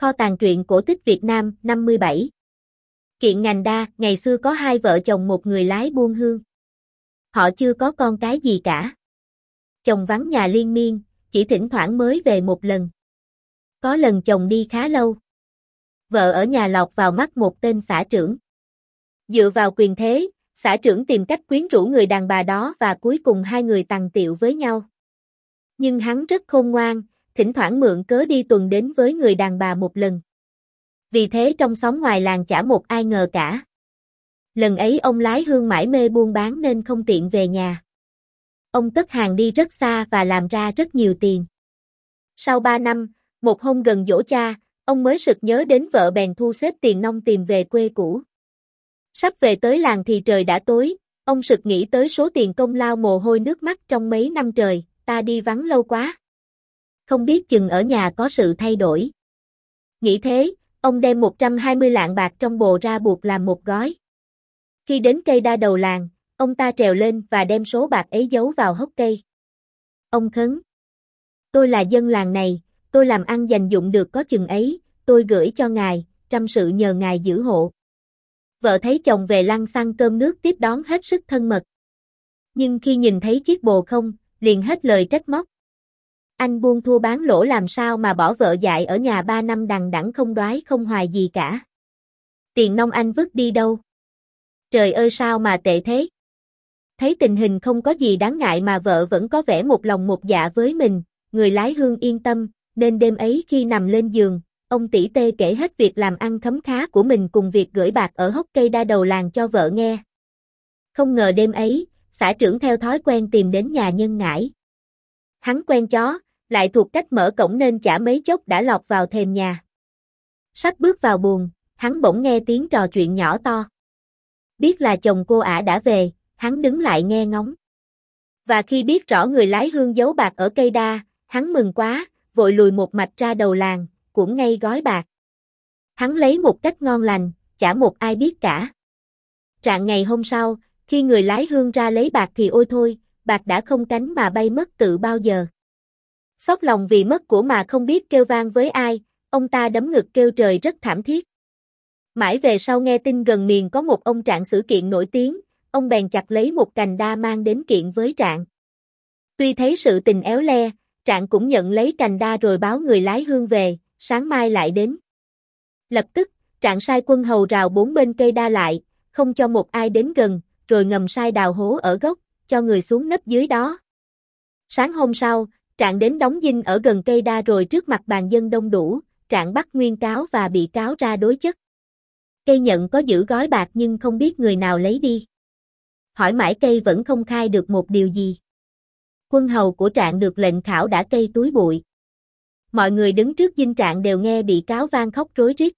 Kho tàng truyện cổ tích Việt Nam 57. Kiện Ngành Đa, ngày xưa có hai vợ chồng một người lái buôn hương. Họ chưa có con cái gì cả. Chồng vắng nhà liên miên, chỉ thỉnh thoảng mới về một lần. Có lần chồng đi khá lâu. Vợ ở nhà lọt vào mắt một tên xã trưởng. Dựa vào quyền thế, xã trưởng tìm cách quyến rũ người đàn bà đó và cuối cùng hai người tằng tiệu với nhau. Nhưng hắn rất khôn ngoan, thỉnh thoảng mượn cớ đi tuần đến với người đàn bà một lần. Vì thế trong xóm ngoài làng chả một ai ngờ cả. Lần ấy ông lái hương mải mê buôn bán nên không tiện về nhà. Ông cất hàng đi rất xa và làm ra rất nhiều tiền. Sau 3 năm, một hôm gần giỗ cha, ông mới sực nhớ đến vợ bèn thu xếp tiền nong tìm về quê cũ. Sắp về tới làng thì trời đã tối, ông sực nghĩ tới số tiền công lao mồ hôi nước mắt trong mấy năm trời, ta đi vắng lâu quá. Không biết chừng ở nhà có sự thay đổi. Nghĩ thế, ông đem 120 lạng bạc trong bồ ra buộc làm một gói. Khi đến cây đa đầu làng, ông ta trèo lên và đem số bạc ấy giấu vào hốc cây. Ông khấn: "Tôi là dân làng này, tôi làm ăn dành dụm được có chừng ấy, tôi gửi cho ngài, trăm sự nhờ ngài giữ hộ." Vợ thấy chồng về lăng xăng cơm nước tiếp đón hết sức thân mật. Nhưng khi nhìn thấy chiếc bồ không, liền hết lời trách móc. Anh buôn thua bán lỗ làm sao mà bỏ vợ dại ở nhà 3 năm đằng đẵng không đoái không hoài gì cả. Tiền nong anh vứt đi đâu? Trời ơi sao mà tệ thế? Thấy tình hình không có gì đáng ngại mà vợ vẫn có vẻ một lòng một dạ với mình, người lái hương yên tâm, nên đêm ấy khi nằm lên giường, ông tỉ tê kể hết việc làm ăn khấm khá của mình cùng việc gửi bạc ở hốc cây đa đầu làng cho vợ nghe. Không ngờ đêm ấy, xã trưởng theo thói quen tìm đến nhà nhân ngãi. Hắn quen chó, lại thuộc cách mở cổng nên chả mấy chốc đã lọt vào thềm nhà. Sắp bước vào buồng, hắn bỗng nghe tiếng trò chuyện nhỏ to. Biết là chồng cô ả đã về, hắn đứng lại nghe ngóng. Và khi biết rõ người lái hương giấu bạc ở cây đa, hắn mừng quá, vội lùi một mạch ra đầu làng, cuỗng ngay gói bạc. Hắn lấy một cách ngon lành, chả một ai biết cả. Rạng ngày hôm sau, khi người lái hương ra lấy bạc thì ôi thôi, bạc đã không cánh mà bay mất từ bao giờ. Xót lòng vì mất của mà không biết kêu vang với ai, ông ta đấm ngực kêu trời rất thảm thiết. Mãi về sau nghe tin gần miền có một ông trạng sử kiện nổi tiếng, ông bèn chặt lấy một cành đa mang đến kiện với Trạng. Tuy thấy sự tình éo le, Trạng cũng nhận lấy cành đa rồi báo người lái hương về, sáng mai lại đến. Lập tức, Trạng sai quân hầu rào 4 bên cây đa lại, không cho một ai đến gần, rồi ngầm sai đào hố ở gốc, cho người xuống nấp dưới đó. Sáng hôm sau, Trạng đến đóng dinh ở gần cây đa rồi trước mặt bàn dân đông đủ, Trạng bắt nguyên cáo và bị cáo ra đối chất. Cây nhận có giữ gói bạc nhưng không biết người nào lấy đi. Hỏi mãi cây vẫn không khai được một điều gì. Quân hầu của Trạng được lệnh khảo đã cây túi bụi. Mọi người đứng trước dinh Trạng đều nghe bị cáo van khóc rối rít.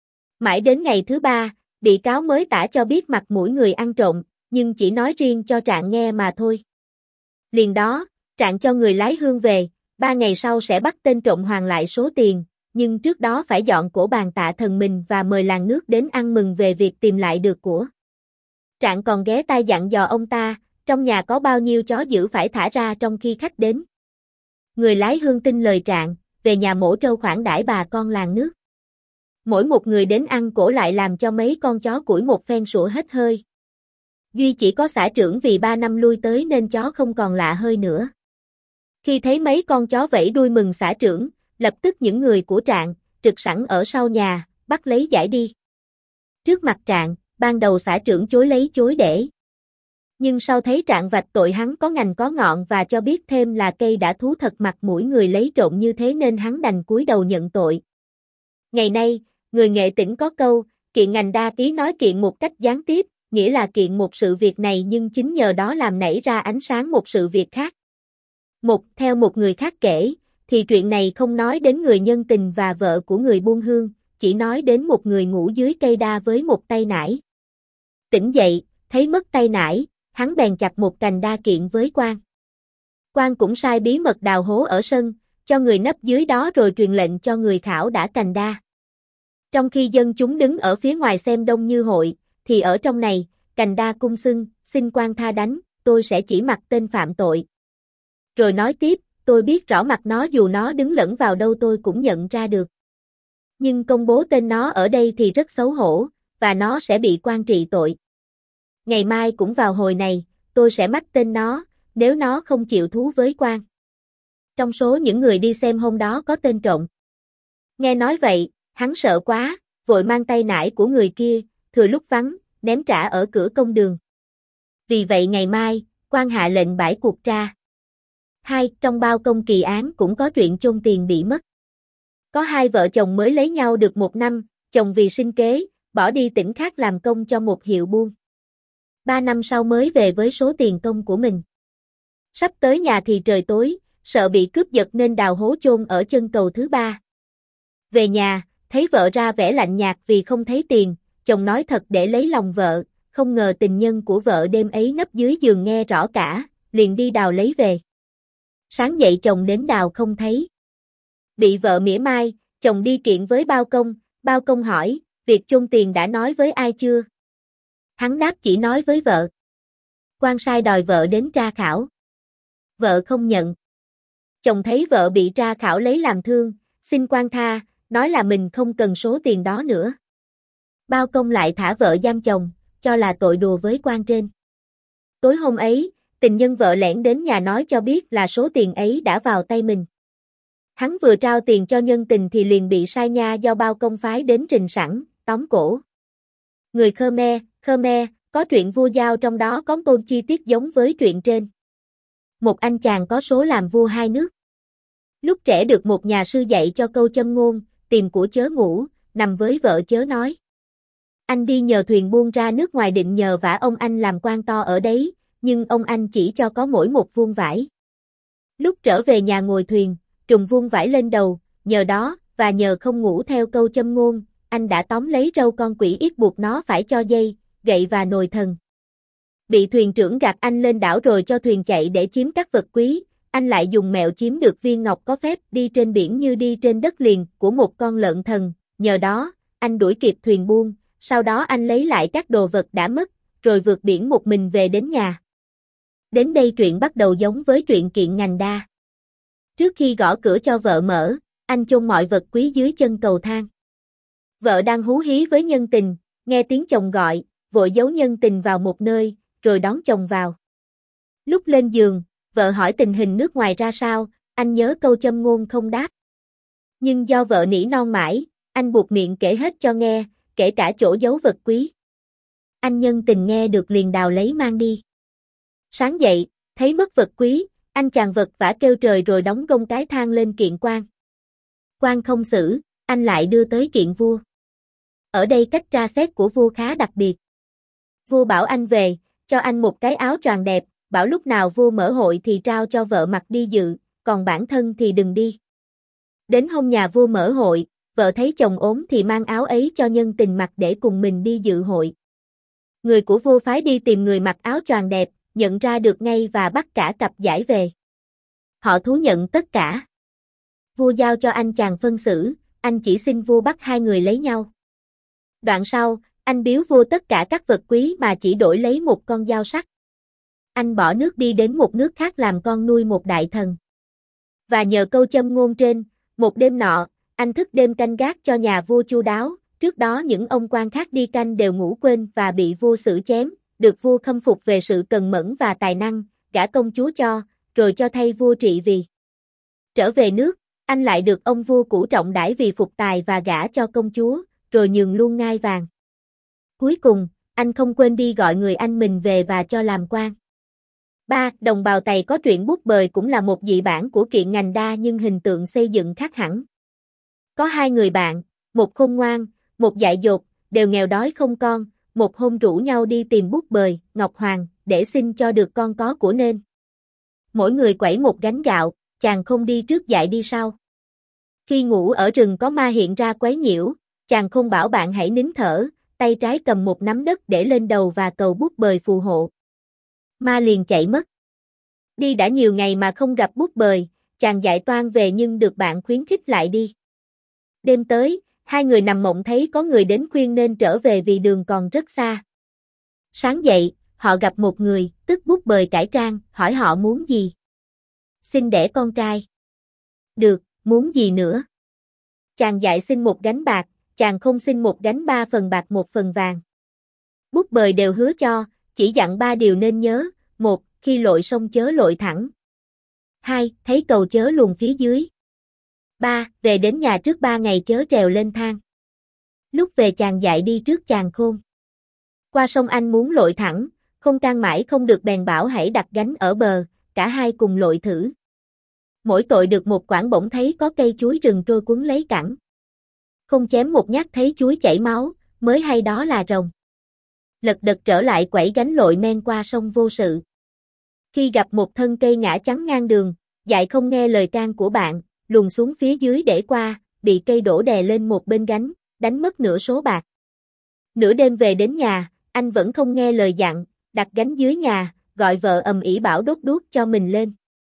Mãi đến ngày thứ 3, bị cáo mới tả cho biết mặt mũi người ăn trộm, nhưng chỉ nói riêng cho Trạng nghe mà thôi. Liền đó, Trạng cho người lái hương về, 3 ngày sau sẽ bắt tên trộm hoàn lại số tiền, nhưng trước đó phải dọn cổ bàn tạ thần mình và mời làng nước đến ăn mừng về việc tìm lại được của. Trạng còn ghé tai dặn dò ông ta, trong nhà có bao nhiêu chó dữ phải thả ra trong khi khách đến. Người lái hương tin lời Trạng, về nhà mổ trâu khoản đãi bà con làng nước. Mỗi một người đến ăn cổ lại làm cho mấy con chó củi một phen sủa hết hơi. Duy chỉ có xã trưởng vì 3 năm lui tới nên chó không còn lạ hơi nữa. Khi thấy mấy con chó vẫy đuôi mừng xã trưởng, lập tức những người của Trạng, trực sẵn ở sau nhà, bắt lấy giải đi. Trước mặt Trạng, ban đầu xã trưởng chối lấy chối để. Nhưng sau thấy Trạng vạch tội hắn có ngành có ngọn và cho biết thêm là cây đã thú thật mặt mũi người lấy trộm như thế nên hắn đành cúi đầu nhận tội. Ngày nay, người nghệ tĩnh có câu, kiện ngành đa ý nói kiện một cách gián tiếp, nghĩa là kiện một sự việc này nhưng chính nhờ đó làm nảy ra ánh sáng một sự việc khác. Theo một người khác kể, thì chuyện này không nói đến người nhân tình và vợ của người buôn hương, chỉ nói đến một người ngủ dưới cây đa với một tay nải. Tỉnh dậy, thấy mất tay nải, hắn bèn chặt một cành đa kiện với quan. Quan cũng sai bí mật đào hố ở sân, cho người nấp dưới đó rồi truyền lệnh cho người khảo đả cành đa. Trong khi dân chúng đứng ở phía ngoài xem đông như hội, thì ở trong này, cành đa cung xưng, xin quan tha đánh, tôi sẽ chỉ mặt tên phạm tội. Rồi nói tiếp, tôi biết rõ mặt nó dù nó đứng lẫn vào đâu tôi cũng nhận ra được. Nhưng công bố tên nó ở đây thì rất xấu hổ, và nó sẽ bị quan trị tội. Ngày mai cũng vào hồi này, tôi sẽ mách tên nó, nếu nó không chịu thú với quan. Trong số những người đi xem hôm đó có tên Trộn. Nghe nói vậy, hắn sợ quá, vội mang tay nải của người kia, thừa lúc vắng, ném trả ở cửa công đường. Vì vậy ngày mai, quan hạ lệnh bãi cuộc tra. 2. Trong bao công kỳ án cũng có chuyện chôn tiền bị mất. Có hai vợ chồng mới lấy nhau được 1 năm, chồng vì sinh kế, bỏ đi tỉnh khác làm công cho một hiệu buôn. 3 năm sau mới về với số tiền công của mình. Sắp tới nhà thì trời tối, sợ bị cướp giật nên đào hố chôn ở chân cầu thứ 3. Về nhà, thấy vợ ra vẻ lạnh nhạt vì không thấy tiền, chồng nói thật để lấy lòng vợ, không ngờ tình nhân của vợ đêm ấy nấp dưới giường nghe rõ cả, liền đi đào lấy về. Sáng dậy chồng đến đào không thấy. Bị vợ mỉa mai, chồng đi kiện với bao công hỏi, việc chôn tiền đã nói với ai chưa? Hắn đáp chỉ nói với vợ. Quan sai đòi vợ đến tra khảo. Vợ không nhận. Chồng thấy vợ bị tra khảo lấy làm thương, xin quan tha, nói là mình không cần số tiền đó nữa. Bao công lại thả vợ giam chồng, cho là tội đùa với quan trên. Tối hôm ấy, tình nhân vợ lẻn đến nhà nói cho biết là số tiền ấy đã vào tay mình. Hắn vừa trao tiền cho nhân tình thì liền bị sai nha do bao công phái đến trình sẵn, tóm cổ. Người Khmer, có truyện vua Giao trong đó có câu chi tiết giống với truyện trên. Một anh chàng có số làm vua hai nước. Lúc trẻ được một nhà sư dạy cho câu châm ngôn, tìm của chớ ngủ, nằm với vợ chớ nói. Anh đi nhờ thuyền buôn ra nước ngoài định nhờ vả ông anh làm quan to ở đấy, nhưng ông anh chỉ cho có mỗi một vuông vải. Lúc trở về nhà ngồi thuyền, trùm vuông vải lên đầu, nhờ đó, và nhờ không ngủ theo câu châm ngôn, anh đã tóm lấy râu con quỷ yết buộc nó phải cho dây, gậy và nồi thần. Bị thuyền trưởng gạt anh lên đảo rồi cho thuyền chạy để chiếm các vật quý, anh lại dùng mẹo chiếm được viên ngọc có phép đi trên biển như đi trên đất liền của một con lợn thần, nhờ đó, anh đuổi kịp thuyền buôn, sau đó anh lấy lại các đồ vật đã mất, rồi vượt biển một mình về đến nhà. Đến đây truyện bắt đầu giống với truyện Kiện Ngành Đa. Trước khi gõ cửa cho vợ mở, anh chôn mọi vật quý dưới chân cầu thang. Vợ đang hú hí với nhân tình, nghe tiếng chồng gọi, vội giấu nhân tình vào một nơi, rồi đón chồng vào. Lúc lên giường, vợ hỏi tình hình nước ngoài ra sao, anh nhớ câu châm ngôn không đáp. Nhưng do vợ nỉ non mãi, anh buộc miệng kể hết cho nghe, kể cả chỗ giấu vật quý. Anh nhân tình nghe được liền đào lấy mang đi. Sáng dậy, thấy mất vật quý, anh chàng vật vã kêu trời rồi đóng gông cái thang lên kiện quan. Quan không xử, anh lại đưa tới kiện vua. Ở đây cách tra xét của vua khá đặc biệt. Vua bảo anh về, cho anh một cái áo choàng đẹp, bảo lúc nào vua mở hội thì trao cho vợ mặc đi dự, còn bản thân thì đừng đi. Đến hôm nhà vua mở hội, vợ thấy chồng ốm thì mang áo ấy cho nhân tình mặc để cùng mình đi dự hội. Người của vua phái đi tìm người mặc áo choàng đẹp, nhận ra được ngay và bắt cả cặp giải về. Họ thú nhận tất cả. Vua giao cho anh chàng phân xử, anh chỉ xin vua bắt hai người lấy nhau. Đoạn sau, anh biếu vua tất cả các vật quý mà chỉ đổi lấy một con dao sắc. Anh bỏ nước đi đến một nước khác làm con nuôi một đại thần. Và nhờ câu châm ngôn trên, một đêm nọ, anh thức đêm canh gác cho nhà vua chu đáo, trước đó những ông quan khác đi canh đều ngủ quên và bị vua xử chém, được vua khâm phục về sự cần mẫn và tài năng, gả công chúa cho, rồi cho thay vua trị vì. Trở về nước, anh lại được ông vua cũ trọng đãi vì phục tài và gả cho công chúa, rồi nhường luôn ngai vàng. Cuối cùng, anh không quên đi gọi người anh mình về và cho làm quan. 3. Đồng bào Tày có truyện búp bời cũng là một dị bản của Kiện Ngành Đa nhưng hình tượng xây dựng khác hẳn. Có hai người bạn, một khôn ngoan, một dại dột, đều nghèo đói không con, một hôm rủ nhau đi tìm búp bời, Ngọc Hoàng, để xin cho được con có của nên. Mỗi người quẩy một gánh gạo, chàng không đi trước dại đi sau. Khi ngủ ở rừng có ma hiện ra quấy nhiễu, chàng không bảo bạn hãy nín thở, tay trái cầm một nắm đất để lên đầu và cầu búp bời phù hộ. Ma liền chạy mất. Đi đã nhiều ngày mà không gặp búp bời, chàng dại toan về nhưng được bạn khuyến khích lại đi. Đêm tới, hai người nằm mộng thấy có người đến khuyên nên trở về vì đường còn rất xa. Sáng dậy, họ gặp một người, tức búp bời cải trang, hỏi họ muốn gì. Xin đẻ con trai. Được, muốn gì nữa? Chàng dại xin một gánh bạc, chàng không xin một gánh 3 phần bạc 1 phần vàng. Bút bời đều hứa cho, chỉ dặn 3 điều nên nhớ: 1. Khi lội sông chớ lội thẳng. 2. Thấy cầu chớ luồn phía dưới. 3. Về đến nhà trước 3 ngày chớ trèo lên thang. Lúc về chàng dại đi trước chàng khôn. Qua sông anh muốn lội thẳng, không can mãi không được bèn bảo hãy đặt gánh ở bờ, cả hai cùng lội thử. Mỗi tội được một quãng, bỗng thấy có cây chuối rừng trôi cuốn lấy cẳng. Không chém một nhát thấy chuối chảy máu, mới hay đó là rồng. Lật đật trở lại quẩy gánh lội men qua sông vô sự. Khi gặp một thân cây ngã chắn ngang đường, dại không nghe lời can của bạn, luồn xuống phía dưới để qua, bị cây đổ đè lên một bên gánh, đánh mất nửa số bạc. Nửa đêm về đến nhà, anh vẫn không nghe lời dặn, đặt gánh dưới nhà, gọi vợ ầm ĩ bảo đốt đuốc cho mình lên.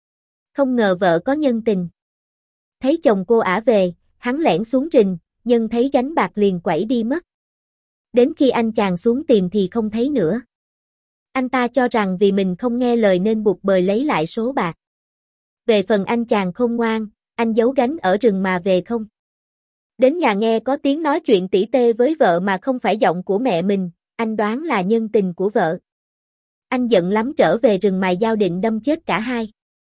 Không ngờ vợ có nhân tình. Thấy chồng cô ả về, hắn lẻn xuống rình, nhân thấy gánh bạc liền quẩy đi mất. Đến khi anh chàng xuống tìm thì không thấy nữa. Anh ta cho rằng vì mình không nghe lời nên buộc bời lấy lại số bạc. Về phần anh chàng không ngoan, anh giấu gánh ở rừng mà về không. Đến nhà nghe có tiếng nói chuyện tỉ tê với vợ mà không phải giọng của mẹ mình, anh đoán là nhân tình của vợ. Anh giận lắm trở về rừng mài dao định đâm chết cả hai.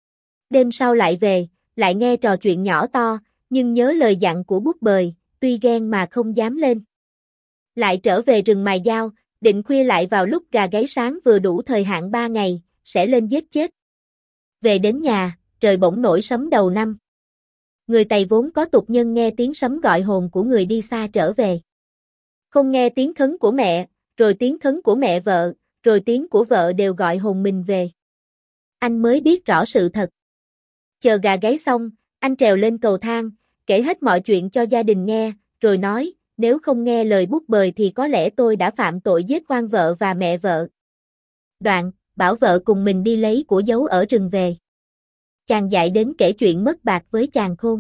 Đêm sau lại về, lại nghe trò chuyện nhỏ to, nhưng nhớ lời dặn của bút bời, tuy ghen mà không dám lên. Lại trở về rừng mài dao, định khuya lại vào lúc gà gáy sáng vừa đủ thời hạn 3 ngày, sẽ lên giết chết. Về đến nhà, trời bỗng nổi sấm đầu năm. Người Tày vốn có tục nhân nghe tiếng sấm gọi hồn của người đi xa trở về. Không nghe tiếng khấn của mẹ, rồi tiếng khấn của mẹ vợ, rồi tiếng của vợ đều gọi hồn mình về. Anh mới biết rõ sự thật. Chờ gà gáy xong, anh trèo lên cầu thang, kể hết mọi chuyện cho gia đình nghe, rồi nói, nếu không nghe lời bút bời thì có lẽ tôi đã phạm tội giết oan vợ và mẹ vợ. Đoạn, bảo vợ cùng mình đi lấy của giấu ở rừng về. Chàng dại đến kể chuyện mất bạc với chàng khôn.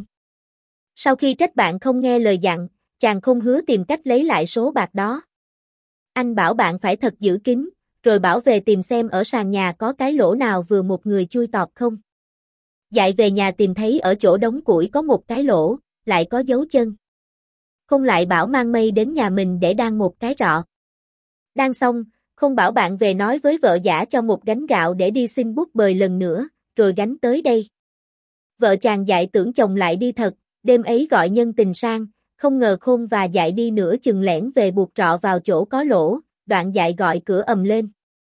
Sau khi trách bạn không nghe lời dặn, chàng khôn hứa tìm cách lấy lại số bạc đó. Anh bảo bạn phải thật giữ kín, rồi bảo về tìm xem ở sàn nhà có cái lỗ nào vừa một người chui tọt không. Dại về nhà tìm thấy ở chỗ đống củi có một cái lỗ, lại có dấu chân. Khôn lại bảo mang mây đến nhà mình để đan một cái rọ. Đan xong, Khôn bảo bạn về nói với vợ giả cho một gánh gạo để đi xin bút bời lần nữa, rồi gánh tới đây. Vợ chàng dại tưởng chồng lại đi thật, đêm ấy gọi nhân tình sang, không ngờ Khôn và dại đi nửa chừng lẻn về buộc rọ vào chỗ có lỗ, đoạn dại gọi cửa ầm lên.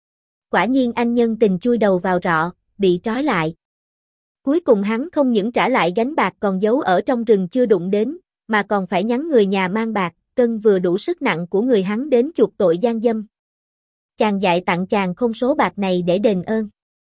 Quả nhiên anh nhân tình chui đầu vào rọ, bị trói lại. Cuối cùng hắn không những trả lại gánh bạc còn giấu ở trong rừng chưa đụng đến, mà còn phải nhắn người nhà mang bạc, cân vừa đủ sức nặng của người hắn đến chuộc tội gian dâm. Chàng dại tặng chàng Khôn số bạc này để đền ơn.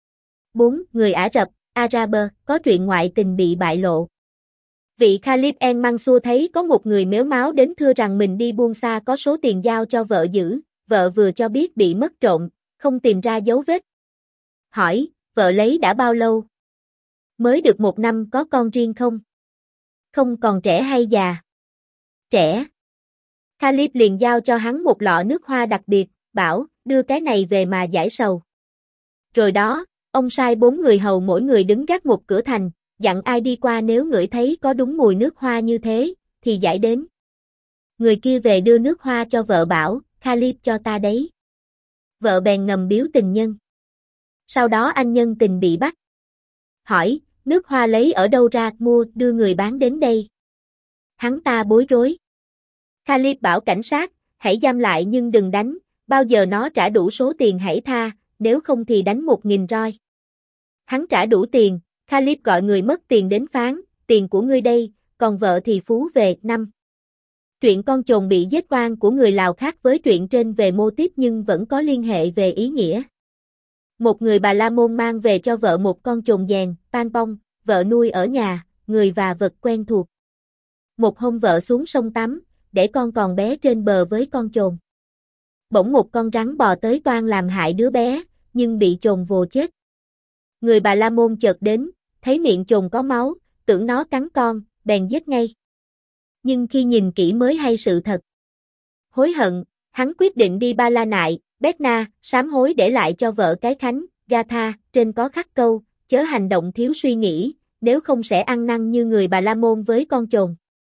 4. Người Ả Rập, Araber, có chuyện ngoại tình bị bại lộ. Vị Khalid el-Mansur thấy có một người mếu máo đến thưa rằng mình đi buôn xa có số tiền giao cho vợ giữ, vợ vừa cho biết bị mất trộm, không tìm ra dấu vết. Hỏi, vợ lấy đã bao lâu? Mới được 1 năm, có con riêng không? Không, còn trẻ hay già? Trẻ. Khalid liền giao cho hắn một lọ nước hoa đặc biệt, bảo, đưa cái này về mà giải sầu. Rồi đó, ông sai 4 người hầu mỗi người đứng gác một cửa thành, dặn ai đi qua nếu ngửi thấy có đúng mùi nước hoa như thế, thì giải đến. Người kia về đưa nước hoa cho vợ bảo, Khalid cho ta đấy. Vợ bèn ngầm biếu tình nhân. Sau đó anh nhân tình bị bắt. Hỏi, nước hoa lấy ở đâu ra, mua, đưa người bán đến đây. Hắn ta bối rối. Khalid bảo cảnh sát, hãy giam lại nhưng đừng đánh, bao giờ nó trả đủ số tiền hãy tha, nếu không thì đánh 1000 roi. Hắn trả đủ tiền, Khalid gọi người mất tiền đến phán, tiền của ngươi đây, còn vợ thì phú về 5. Truyện con chồn bị giết oan của người Lào khác với truyện trên về mô típ nhưng vẫn có liên hệ về ý nghĩa. Một người Bà La Môn mang về cho vợ một con chồn dèn, pan pong, vợ nuôi ở nhà, người và vật quen thuộc. Một hôm vợ xuống sông tắm, để con còn bé trên bờ với con chồn. Bỗng một con rắn bò tới toan làm hại đứa bé, nhưng bị chồn vồ chết. Người Bà La Môn chợt đến, thấy miệng chồn có máu, tưởng nó cắn con, bèn giết ngay. Nhưng khi nhìn kỹ mới hay sự thật. Hối hận, hắn quyết định đi Ba La Nại, Bét Na, sám hối để lại cho vợ cái khánh, Gatha, trên có khắc câu, chớ hành động thiếu suy nghĩ, nếu không sẽ ăn năn như người Bà La Môn với con chồn.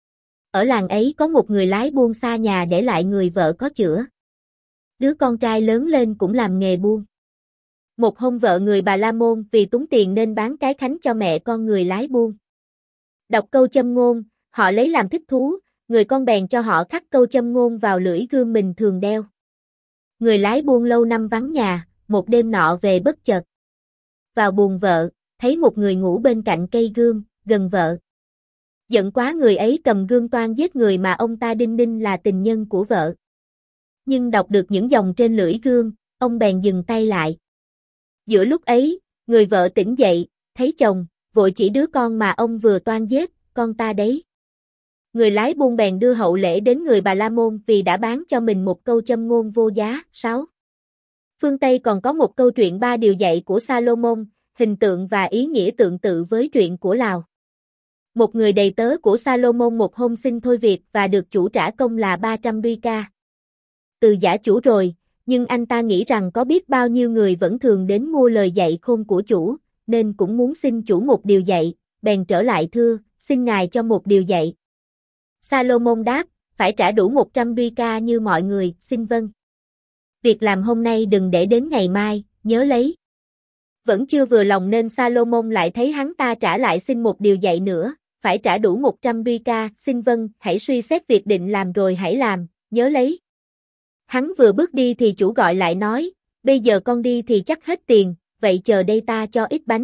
Ở làng ấy có một người lái buôn xa nhà để lại người vợ có chữa. Đứa con trai lớn lên cũng làm nghề buôn. Một hôm vợ người Bà La Môn vì túng tiền nên bán cái khánh cho mẹ con người lái buôn. Đọc câu châm ngôn, họ lấy làm thích thú, người con bèn cho họ khắc câu châm ngôn vào lưỡi gươm mình thường đeo. Người lái buôn lâu năm vắng nhà, một đêm nọ về bất chợt. Vào buồng vợ, thấy một người ngủ bên cạnh cây gươm, gần vợ. Giận quá người ấy cầm gươm toan giết người mà ông ta đinh ninh là tình nhân của vợ. Nhưng đọc được những dòng trên lưỡi gươm, ông bèn dừng tay lại. Giữa lúc ấy, người vợ tỉnh dậy, thấy chồng, vội chỉ đứa con mà ông vừa toan giết, con ta đấy. Người lái buôn bèn đưa hậu lễ đến người Bà La Môn vì đã bán cho mình một câu châm ngôn vô giá. 6. Phương Tây còn có một câu chuyện 3 điều dạy của Salomon, hình tượng và ý nghĩa tương tự với truyện của Lào. Một người đầy tớ của Salomon một hôm xin thôi việc và được chủ trả công là 300 duy-ca. Từ giả chủ rồi, nhưng anh ta nghĩ rằng có biết bao nhiêu người vẫn thường đến mua lời dạy khôn của chủ, nên cũng muốn xin chủ một điều dạy, bèn trở lại thưa, xin ngài cho một điều dạy. Salomon đáp, phải trả đủ 100 duy-ca như mọi người, xin vâng. Việc làm hôm nay đừng để đến ngày mai, nhớ lấy. Vẫn chưa vừa lòng nên Salomon lại thấy hắn ta trả lại xin một điều dạy nữa, phải trả đủ 100 duy-ca, xin vâng, hãy suy xét việc định làm rồi hãy làm, nhớ lấy. Hắn vừa bước đi thì chủ gọi lại nói, bây giờ con đi thì chắc hết tiền, vậy chờ đây ta cho ít bánh.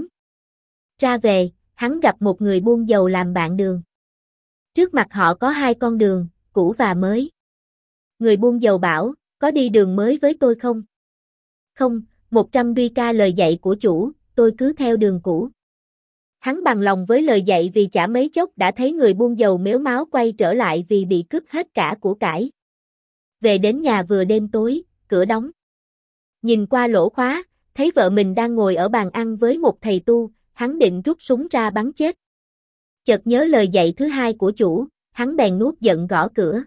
Ra về, hắn gặp một người buôn dầu làm bạn đường. Trước mặt họ có 2 con đường, cũ và mới. Người buôn dầu bảo, có đi đường mới với tôi không? Không, 100 duy-ca lời dạy của chủ, tôi cứ theo đường cũ. Hắn bằng lòng với lời dạy vì chả mấy chốc đã thấy người buôn dầu mếu máo quay trở lại vì bị cướp hết cả của cải. Về đến nhà vừa đêm tối, cửa đóng. Nhìn qua lỗ khóa, thấy vợ mình đang ngồi ở bàn ăn với một thầy tu, hắn định rút súng ra bắn chết. Chợt nhớ lời dạy thứ 2 của chủ, hắn bèn nuốt giận gõ cửa.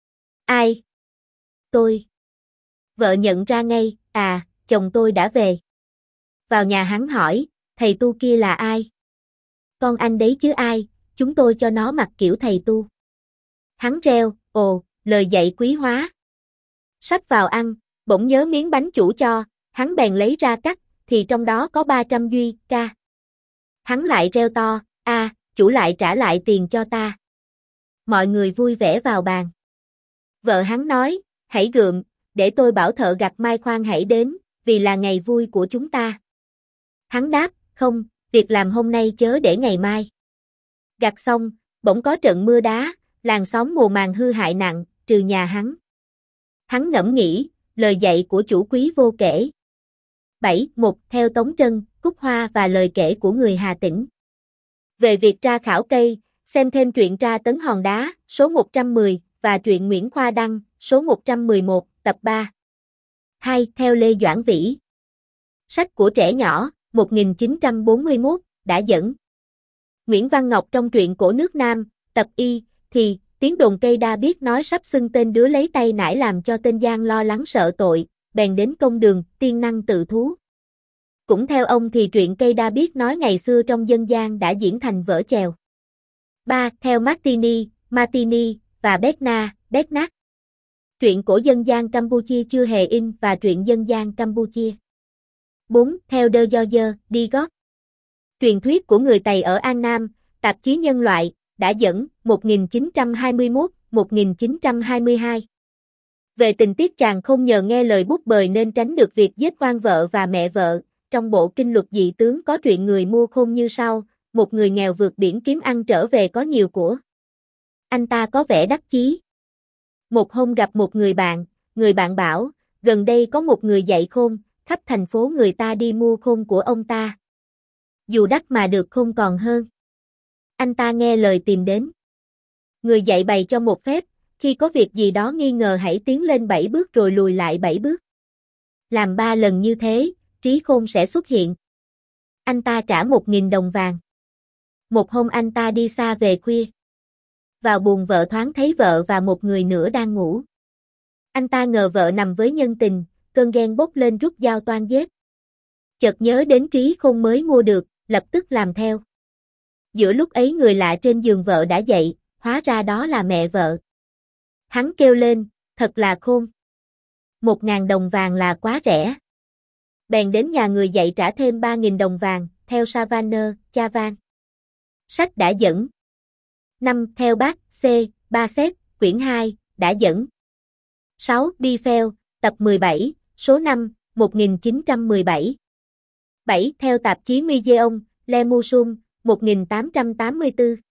Ai? Tôi. Vợ nhận ra ngay, à, chồng tôi đã về. Vào nhà hắn hỏi, thầy tu kia là ai? Con anh đấy chứ ai, chúng tôi cho nó mặc kiểu thầy tu. Hắn reo, ồ, lời dạy quý hóa. Sắp vào ăn, bỗng nhớ miếng bánh chủ cho, hắn bèn lấy ra cắt, thì trong đó có 300 duy-ca. Hắn lại reo to, chủ lại trả lại tiền cho ta. Mọi người vui vẻ vào bàn. Vợ hắn nói, hãy gượm, để tôi bảo thợ gặt mai khoan hãy đến, vì là ngày vui của chúng ta. Hắn đáp, không, việc làm hôm nay chớ để ngày mai. Gặt xong, bỗng có trận mưa đá, làng xóm mùa màng hư hại nặng, trừ nhà hắn. Hắn ngẫm nghĩ, lời dạy của chủ quý vô kể. 7. Theo Tống Trân, Cúc Hoa và lời kể của người Hà Tĩnh. Về việc tra khảo cây, xem thêm truyện tra tấn hòn đá, số 110, và truyện Nguyễn Khoa Đăng, số 111, tập 3. 2. Theo Lê Doãn Vĩ. Sách của trẻ nhỏ, 1941, đã dẫn. Nguyễn Văn Ngọc trong truyện Cổ nước Nam, tập Y, thì, tiếng đồn cây đa biết nói sắp xưng tên đứa lấy tay nải làm cho tên Giang lo lắng sợ tội, bèn đến công đường, tiên năng tự thú. Cũng theo ông thì truyện cây đa biết nói ngày xưa trong dân gian đã diễn thành vở chèo. 3. Theo Martini, và Betnat. Truyện cổ dân gian Campuchia chưa hề in và truyện dân gian Campuchia. 4. Theo De George Digot. Truyền thuyết của người Tày ở An Nam, tạp chí Nhân loại, đã dẫn, 1921-1922. Về tình tiết chàng không nhờ nghe lời bút bời nên tránh được việc giết oan vợ và mẹ vợ, trong bộ kinh luật dị tướng có truyện người mua khôn như sau, một người nghèo vượt biển kiếm ăn trở về có nhiều của. Anh ta có vẻ đắc chí. Một hôm gặp một người bạn bảo, gần đây có một người dạy khôn, khắp thành phố người ta đi mua khôn của ông ta. Dù đắt mà được khôn còn hơn. Anh ta nghe lời tìm đến. Người dạy bày cho một phép, khi có việc gì đó nghi ngờ hãy tiến lên 7 bước rồi lùi lại 7 bước. Làm 3 lần như thế, trí khôn sẽ xuất hiện. Anh ta trả 1.000 đồng vàng. Một hôm anh ta đi xa về khuya. Vào buồng vợ thoáng thấy vợ và một người nữa đang ngủ. Anh ta ngờ vợ nằm với nhân tình, cơn ghen bốc lên rút dao toan giết. Chợt nhớ đến trí khôn mới mua được, lập tức làm theo. Giữa lúc ấy người lạ trên giường vợ đã dậy, hóa ra đó là mẹ vợ. Hắn kêu lên, thật là khôn. 1.000 đồng vàng là quá rẻ. Bèn đến nhà người dạy trả thêm 3.000 đồng vàng, theo Savannah, Chavan. Sách đã dẫn. 5. Theo bác, C. Bassett, quyển 2, đã dẫn. 6. Biffel, tập 17, số 5, 1917. 7. Theo tạp chí Museum, Le Museum, 1884.